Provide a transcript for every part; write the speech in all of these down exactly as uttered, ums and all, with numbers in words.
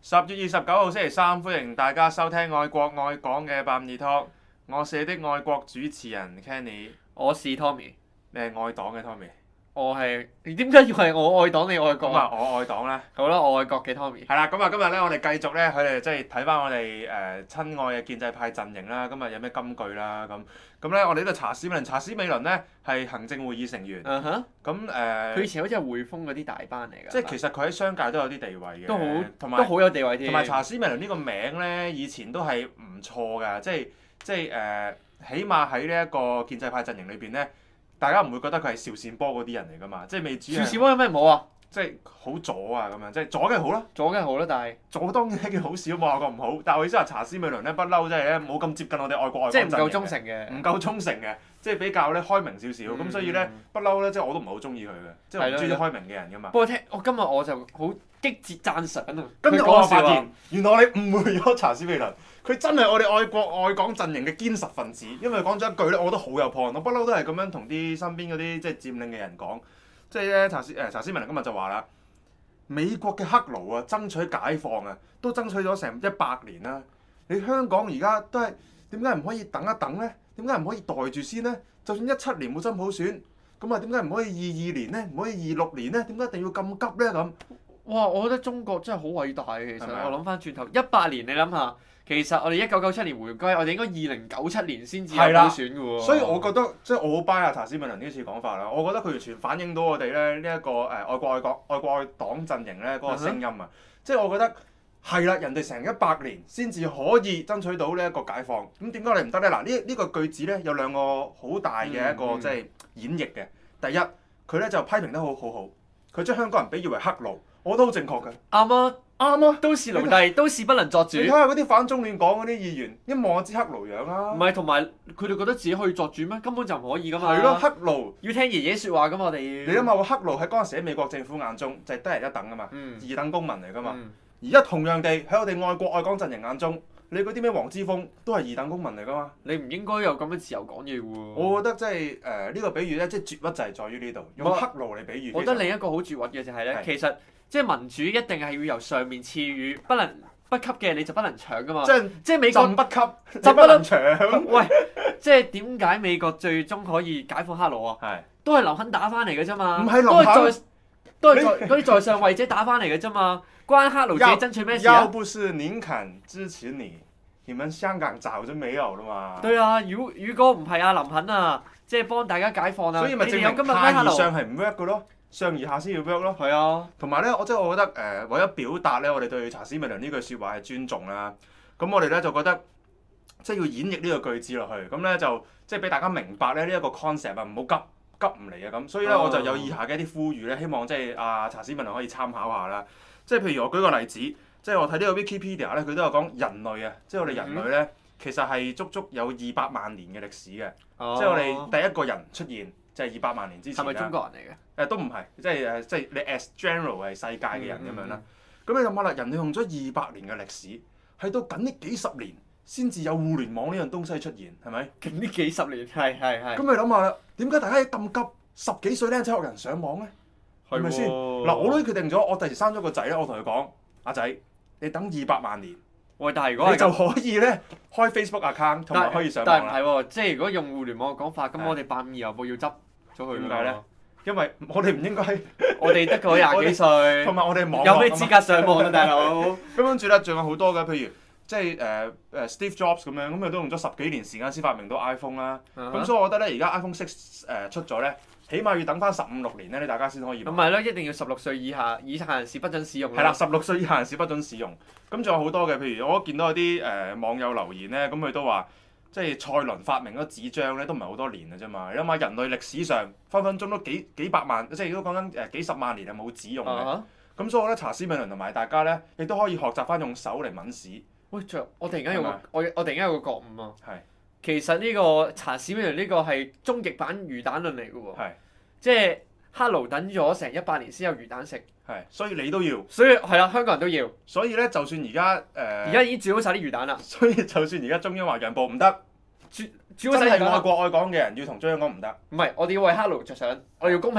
十月二十九號星期三，歡迎大家收聽愛國愛港嘅八五二 Talk，我是的愛國主持人 Kenny， 我是 Tommy， 你係愛黨嘅 Tommy， 我係你點解要係我愛黨你愛國咁啊我愛黨啦。 好啦，我愛國嘅 Tommy。 係啦，咁啊今日咧我哋繼續咧，佢哋即係睇翻我哋誒親愛嘅建制派陣營啦。今日有咩金句啦？咁咁咧，我哋呢度查史美倫，查史美倫咧係行政會議成員。 嗯哼。 咁誒。 佢以前好似係匯豐嗰啲大班嚟㗎。 即係其實佢喺商界都有啲地位嘅。 都好， 同埋都好有地位添。 同埋查史美倫呢個名咧，以前都係唔錯㗎，即係即係誒、呃，起碼喺呢一個建制派陣營裏邊咧，大家唔會覺得佢係邵善波嗰啲人嚟㗎嘛，即係未至於。 邵善波有咩唔好啊？ 即係好左啊咁樣，即係左嘅好啦， 左嘅好啦，但係左當然係件好事，冇話過唔好。但係我意思話查史美倫咧不嬲，即係咧冇咁接近我哋愛國愛港陣營嘅， 即係唔夠忠誠嘅， 唔夠忠誠嘅，即係比較咧開明少少。咁、嗯、所以咧不嬲咧，即係我都唔係好中意佢嘅，即係我唔中意開明嘅人㗎嘛。 不過聽我今日我就好激烈讚賞啊！ 今日我發現原來你誤會咗查史美倫，佢真係我哋愛國愛港陣營嘅堅實分子。因為講咗一句咧，我覺得好有 point。我不嬲都係咁樣同啲身邊嗰啲即係佔領嘅人講，即係咧查史誒查史美倫今日就話啦。美國嘅黑奴啊，爭取解放啊，都爭取咗成一百年啦。你香港而家都係點解唔可以等一等咧？點解唔可以袋住先咧？就算一七年冇真普選，咁啊點解唔可以二二年咧？唔可以二六年咧？點解一定要咁急咧？咁哇！我覺得中國真係好偉大嘅。其實係咪我諗翻轉頭，一百年你諗下，其實我哋一九九七年回歸，我哋應該二零九七年先至有普選嘅喎。 所以我覺得即係我好 buy 阿查史美倫呢次講法啦。我覺得佢完全反映到我哋咧呢一個誒愛國愛港愛國愛黨陣營咧嗰個聲音啊！即係我覺得係啦，人哋成一百年先至可以爭取到呢一個解放，咁點解你唔得咧？嗱，呢呢個句子咧有兩個好大嘅一個即係演繹嘅。第一，佢咧就批評得好好好，佢將香港人比喻為黑奴，我覺得好正確嘅。 啱啊！ 啱啊！ 都是奴隸，都是不能作主。 你睇下嗰啲反中亂港嗰啲議員，一望就知黑奴樣啦。 唔係，同埋佢哋覺得自己可以作主咩？根本就唔可以噶嘛。 係咯，黑奴要聽爺爺説話噶嘛，我哋。 你諗下，個黑奴喺嗰陣時喺美國政府眼中就係低人一等噶嘛， 嗯、 二等公民嚟噶嘛。 嗯、 而家同樣地喺我哋愛國愛港陣營眼中，你嗰啲咩黃之鋒都係二等公民嚟噶嘛。 你唔應該有咁嘅自由講嘢喎。 我覺得即係誒呢個比喻咧，即係絕屈就係在於呢度，用黑奴嚟比喻。 我覺得另一個好絕屈嘅就係咧， 係其實。即係民主一定係要由上面賜予，不能不給嘅你就不能搶噶嘛。 即係即係美國朕不給， 朕不能搶。 喂，即係點解美國最終可以解放黑奴啊？ 係都係林肯打翻嚟嘅啫嘛。 唔係林肯， 肯， 都係在嗰啲在上位者打翻嚟嘅啫嘛。關黑奴自己爭取咩事啊？ 要不是林肯支持你，你們香港早就沒有啦嘛。 對啊，如如果唔係阿林肯啊，即係幫大家解放啊， 所以咪證明下而上係唔 work 嘅咯。上而下先要 work 咯， 係啊， 同埋咧，我即係我覺得誒、呃，為咗表達咧，我哋對查史美倫呢句説話係尊重啦。咁我哋咧就覺得，即係要演繹呢個句子落去，咁咧就即係俾大家明白咧呢一個 concept 啊，唔好急急唔嚟啊咁。所以咧我就有以下嘅一啲呼籲咧，希望即係阿查史美倫可以參考下啦。即係譬如我舉個例子，即係我睇呢個 Wikipedia 咧，佢都有講人類啊，即係我哋人類咧，嗯、其實係足足有二百萬年嘅歷史嘅，哦、即係我哋第一個人出現。即係二百萬年之前啦。 係咪中國人嚟嘅？誒、 呃、都唔係，即係誒即係你 as general 係世界嘅人咁樣啦。咁、嗯嗯、你諗下啦，人類用咗二百年嘅歷史，係到近呢幾十年先至有互聯網呢樣東西出現，係咪？ 近呢幾十年，係係係。 咁你諗下啦，點解大家咁急十幾歲僆仔學人上網咧？係咪先？嗱，我都決定咗，我第時生咗個仔咧，我同佢講：阿仔，你等二百萬年。 喂，但係如果你就可以咧開 Facebook account 同埋可以上網啦。 但係唔係喎，即係如果用互聯網嘅講法，咁我哋八五二郵報要執咗佢。 點解咧？因為我哋唔應該， 我哋得個廿幾歲， 同埋我哋網有咩資格上網啊，大佬？ 咁跟住咧，仲有好多嘅，譬如即係誒誒 Steve Jobs 咁樣，咁佢都用咗十幾年時間先發明到 iPhone 啦。咁、uh huh. 所以我覺得咧，而家 iPhone Six 誒出咗咧，起碼要等翻十五六年咧，你大家先可以買。 咁咪咯，一定要十六歲以下以下人士不准使用。 係啦，十六歲以下人士不准使用。咁仲有好多嘅，譬如我見到有啲誒、呃、網友留言咧，咁佢都話。即係蔡倫發明嗰紙張咧，都唔係好多年嘅啫嘛。你諗下，人類歷史上分分鐘都幾幾百萬，即係都講緊誒幾十萬年係冇紙用嘅。咁、uh huh. 所以我覺得查史美倫同埋大家咧，亦都可以學習翻用手嚟抿屎。 喂，著我突然間有個嗎我我突然間有個覺悟啊。 係是。 其實呢個查史美倫呢個係終極版魚蛋論嚟嘅喎。 係是。 即係黑奴等咗成一百年先有魚蛋食。 係。所以你都要。 所以係啦，香港人都要。 所以咧，就算而家誒。而、 呃、家已經煮好晒啲魚蛋啦。 所以就算而家中央話讓步唔得。 主要真係愛國愛港嘅人要同中央講唔得。 唔係，我哋要為黑奴着想，我哋要公平。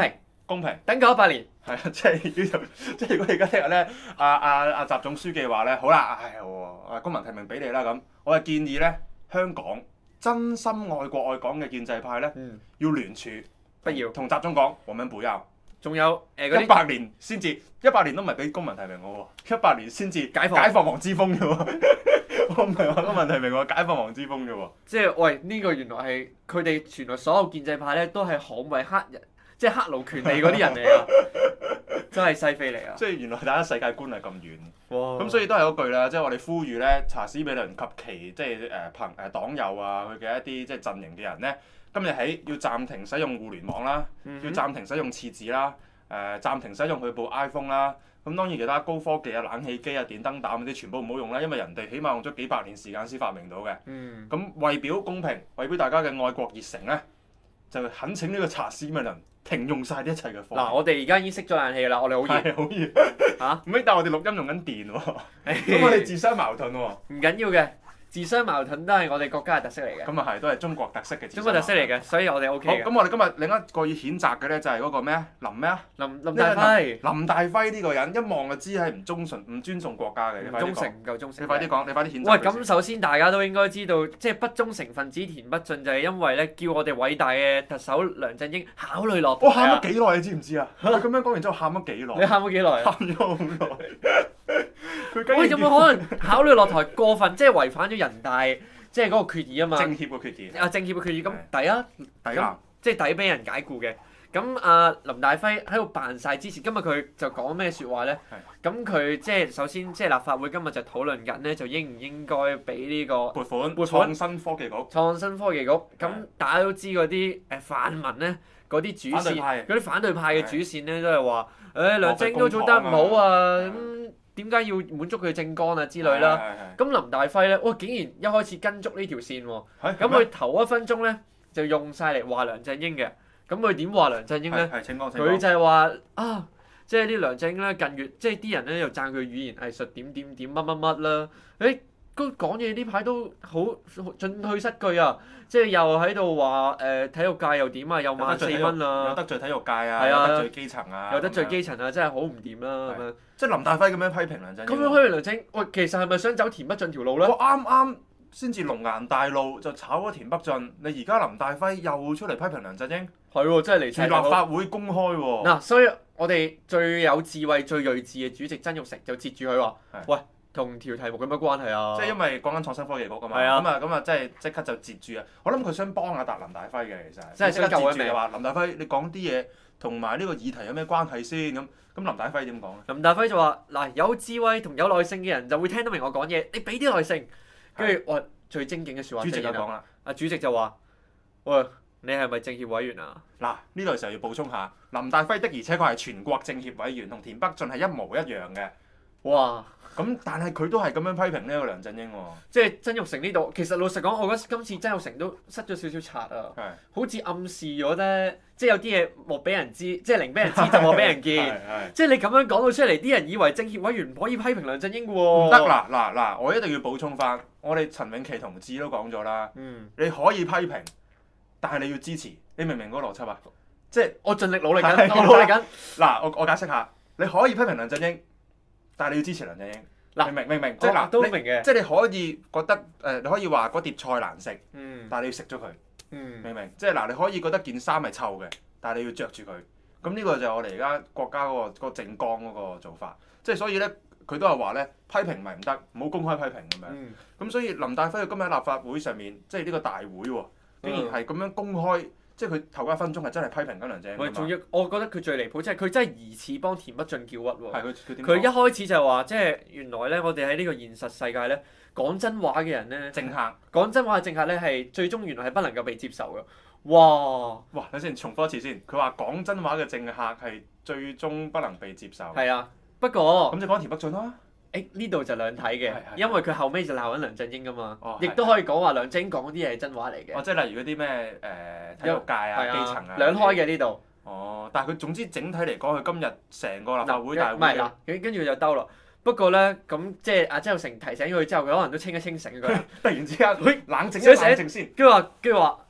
公平。 等夠一百年。 係啊，即係叫做即係如果而家聽日咧，阿阿阿習總書記話咧，好啦，唉喎，公民提名俾你啦咁，我係建議咧，香港真心愛國愛港嘅建制派咧， 嗯、 要聯署， 不要同習總講，我們不要。 仲有誒嗰啲一百年先至，一百年都唔係俾公民提名我喎，一百年先至解放解放黃之鋒嘅喎，我唔係話公民提名喎，解放黃之鋒嘅喎。 即係喂呢、呢個原來係佢哋原來所有建制派咧都係捍衞黑人，即係黑奴權利嗰啲人嚟啊！真係西非嚟啊！ 即係原來大家世界觀係咁遠。 哇！ 咁所以都係嗰句啦，即係我哋呼籲咧，查史美倫及其即係誒朋誒黨友啊，佢嘅一啲即係陣營嘅人咧，今日起要暫停使用互聯網啦， 嗯、哼要暫停使用廁紙啦，誒、呃、暫停使用佢部 iPhone 啦。咁當然其他高科技啊、冷氣機啊、電燈膽嗰啲全部唔好用啦，因為人哋起碼用咗幾百年時間先發明到嘅。咁、 嗯、 為表公平，為表大家嘅愛國熱誠咧，就懇請呢個查史美倫停用晒呢一切嘅科技。 嗱，我哋而家已經熄咗冷氣啦，我哋好熱。 係好熱嚇！ 唔係，但係我哋錄音用緊電喎，咁我哋自相矛盾喎。 唔緊要嘅，自相矛盾都係我哋國家嘅特色嚟嘅。 咁啊係，都係中國特色嘅。 中國特色嚟嘅，所以我哋 O 好， K 嘅。 咁我哋今日另一個要譴責嘅咧，就係嗰個咩啊？林咩啊？ 林林大輝。 林大輝呢個人一望就知係唔忠誠、唔尊重國家嘅。你快啲講。 忠誠唔夠忠誠。 你快啲講，你快啲譴責。 喂，咁首先大家都應該知道，即係不忠誠分子田北俊就係因為咧叫我哋偉大嘅特首梁振英考慮落台啊。 我喊咗幾耐，你知唔知啊？佢咁樣講完之後喊咗幾耐？ 你喊咗幾耐啊？ 喊咗好耐。佢喂，有冇可能考慮落台過分，即係違反咗人大即係嗰個決議啊嘛？ 政協嘅決議。 啊，政協嘅決議咁抵啊， 抵啊， 即係抵俾人解僱嘅。咁啊，林大輝喺度扮晒支持，今日佢就講咩説話咧？咁佢即係首先即係立法會今日就討論緊咧，就應唔應該俾呢個撥款撥款創新科技局？ 創新科技局。咁大家都知嗰啲誒泛民咧，嗰啲主線，嗰啲反對派嘅主線咧都係話，誒梁振英都做得唔好啊，咁點解要滿足佢政綱啊之類啦？咁林大輝咧，哇竟然一開始跟足呢條線喎，咁佢頭一分鐘咧就用晒嚟話梁振英嘅。咁佢點話梁振英咧？佢就係話啊，即係啲梁振英咧近月，即係啲人咧又讚佢語言藝術點點點乜乜乜啦。誒，佢講嘢呢排都好進退失據啊！即係又喺度話誒體育界又點啊，又萬四蚊啊， 有得罪體育界啊， 係啊， 有得罪基層啊， 有得罪基層啊，真係好唔掂啦咁樣。 即係林大輝咁樣批評梁振英。 咁樣批評梁振英，喂，其實係咪想走田北俊條路咧？ 我啱啱先至龍顏大怒就炒咗田北俊，你而家林大輝又出嚟批評梁振英？係喎，真係離曬立法會公開喎。 嗱，所以我哋最有智慧、最睿智嘅主席曾鈺成就截住佢話：喂，同條題目有乜關係啊？ 即係因為講緊創新科技局啊嘛。 係啊。 咁啊咁啊，即係即刻就截住啊！我諗佢想幫阿達林大輝嘅其實。 即係想救佢命。 話林大輝，你講啲嘢同埋呢個議題有咩關係先咁？咁林大輝點講咧？ 林大輝就話：嗱，有智慧同有耐性嘅人就會聽得明我講嘢，你俾啲耐性。跟住我最精警嘅説話。 主席就講啦。 阿主席就話：喂，你係咪政協委員啊？ 嗱，呢度時候要補充下，林大輝的而且確係全國政協委員，同田北俊係一模一樣嘅。 哇！ 咁但係佢都係咁樣批評呢個梁振英喎。 即係曾鈺成呢度，其實老實講，我覺得今次曾鈺成都失咗少少策啊。 係。 好似暗示咗咧，即係有啲嘢莫俾人知，即係寧俾人知就莫俾人見。 係係。 即係你咁樣講到出嚟，啲人以為政協委員唔可以批評梁振英嘅喎。 唔得嗱嗱嗱！我一定要補充翻，我哋陳永琪同志都講咗啦。 嗯。 你可以批評，但係你要支持，你明唔明嗰個邏輯啊？即係我盡力努力緊，我努力緊。 嗱，我我解釋下，你可以批評梁振英，但係你要支持梁振英。嗱，明明明，即係嗱， 都明嘅。 即係你可以覺得誒，你可以話嗰碟菜難食， 嗯， 但係你要食咗佢。 嗯， 明唔明？即係嗱，你可以覺得件衫係臭嘅，但係你要着住佢。咁呢個就係我哋而家國家嗰個嗰個政綱嗰個做法。即係所以咧，佢都係話咧，批評咪唔得，唔好公開批評咁樣。咁、嗯、所以林大輝今日喺立法會上面，即係呢個大會喎，竟然係咁樣公開。即係佢頭一分鐘係真係批評緊梁振英。 喂，仲要我覺得佢最離譜，即係佢真係疑似幫田北俊叫屈喎。 係佢佢點？ 佢一開始就係話，即係原來咧，我哋喺呢個現實世界咧，講真話嘅人咧， 政客講真話嘅政客咧，係最終原來係不能夠被接受嘅。哇！ 哇！等先，重複一次先。佢話講真話嘅政客係最終不能被接受。 係啊，不過咁就講田北俊啦。 誒呢度就兩睇嘅，因為佢後尾就鬧緊梁振英噶嘛，亦哦、 都可以講話梁振英講啲嘢係真話嚟嘅。 哦，即係例如嗰啲咩誒體育界啊、 啊基層啊。 兩開嘅呢度。 哦，但係佢總之整體嚟講，佢今日成個立法會大會。 唔係嗱，跟跟住就兜咯。不過咧，咁即係阿曾鈺成提醒佢之後，佢可能都清一清醒佢。 突然之間，佢冷靜一所以冷靜先。 跟住話，跟住話，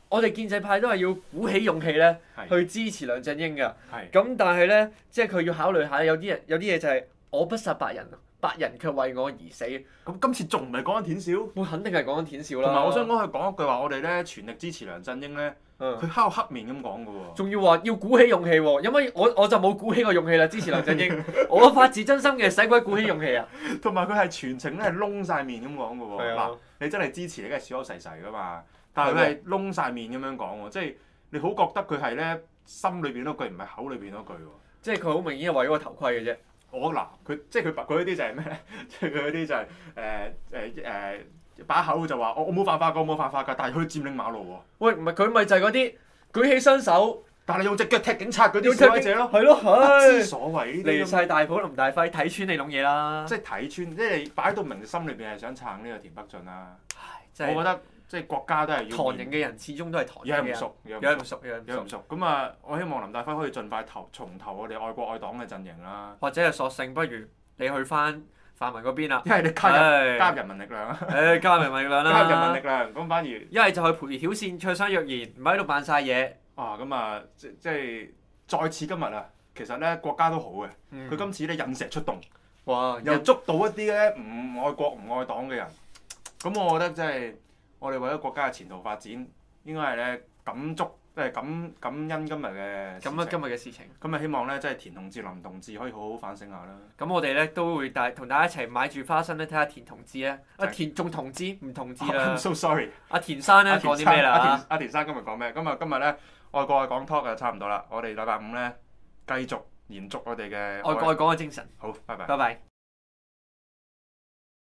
我哋建制派都係要鼓起勇氣咧， 係去支持梁振英㗎。 係咁但係咧，即係佢要考慮下，有啲人有啲嘢就係我不殺白人，白人卻為我而死。 咁今次仲唔係講緊田少？ 我肯定係講緊田少啦。 同埋我想講佢講一句話，我哋咧全力支持梁振英咧， 嗯佢敲黑面咁講嘅喎。 仲要話要鼓起勇氣喎，因為我我就冇鼓起個勇氣啦，支持梁振英。我發自真心嘅，使鬼鼓起勇氣啊！ 同埋佢係全程咧係窿晒面咁講嘅喎。 係啊嗱，你真係支持你梗係笑口噬噬噶嘛，但係佢係窿晒面咁樣講喎，即係你好覺得佢係咧心裏邊嗰句唔係口裏邊嗰句喎。 即係佢好明顯係為咗個頭盔嘅啫。 我嗱佢即係佢佢嗰啲就係咩咧？即係佢嗰啲就係誒誒誒把口就話我我冇犯法㗎，我冇犯法㗎，但係佢佔領馬路喎。 喂，唔係佢咪就係嗰啲舉起雙手， 但係用隻腳踢警察嗰啲示威者咯。 係咯， 不唉知所謂呢啲咁。 離晒大埔林大輝，睇穿你諗嘢啦。 即係睇穿，即係擺到明心裏邊係想撐呢個田北俊啦。 唉，真係我覺得即係國家都係要唐人嘅人始終都係唐人嘅人。 養唔熟，養唔熟， 養唔熟，養唔熟。 養唔熟。咁啊，我希望林大輝可以盡快投重投我哋愛國愛黨嘅陣營啦。 或者係索性不如你去翻泛民嗰邊啦。 因為你加入唉加入人民力量啊， 誒，加入人民力量啦。 加入人民力量，咁反而一係就去陪條線唱雙若言，唔喺度扮晒嘢。 啊咁啊，即即係再次今日啊，其實咧國家都好嘅， 嗯佢今次咧引蛇出洞， 哇！ 又捉到一啲咧唔愛國唔愛黨嘅人。咁我覺得即係我哋為咗國家嘅前途發展，應該係咧感觸，即係感感恩今日嘅咁啊，今日嘅事情。 咁啊，希望咧即係田同志、林同志可以好好反省下啦。 咁我哋咧都會帶同大家一齊買住花生咧，睇下田同志咧。啊就係田仲同志唔同志 I'm 啦。 so sorry。 阿田生咧阿田講啲咩啦？ 阿田阿田生今日講咩？今日今日咧愛國愛港 talk 就差唔多啦。我哋禮拜五咧繼續延續我哋嘅愛國愛港嘅精神。 好，拜拜。 拜拜。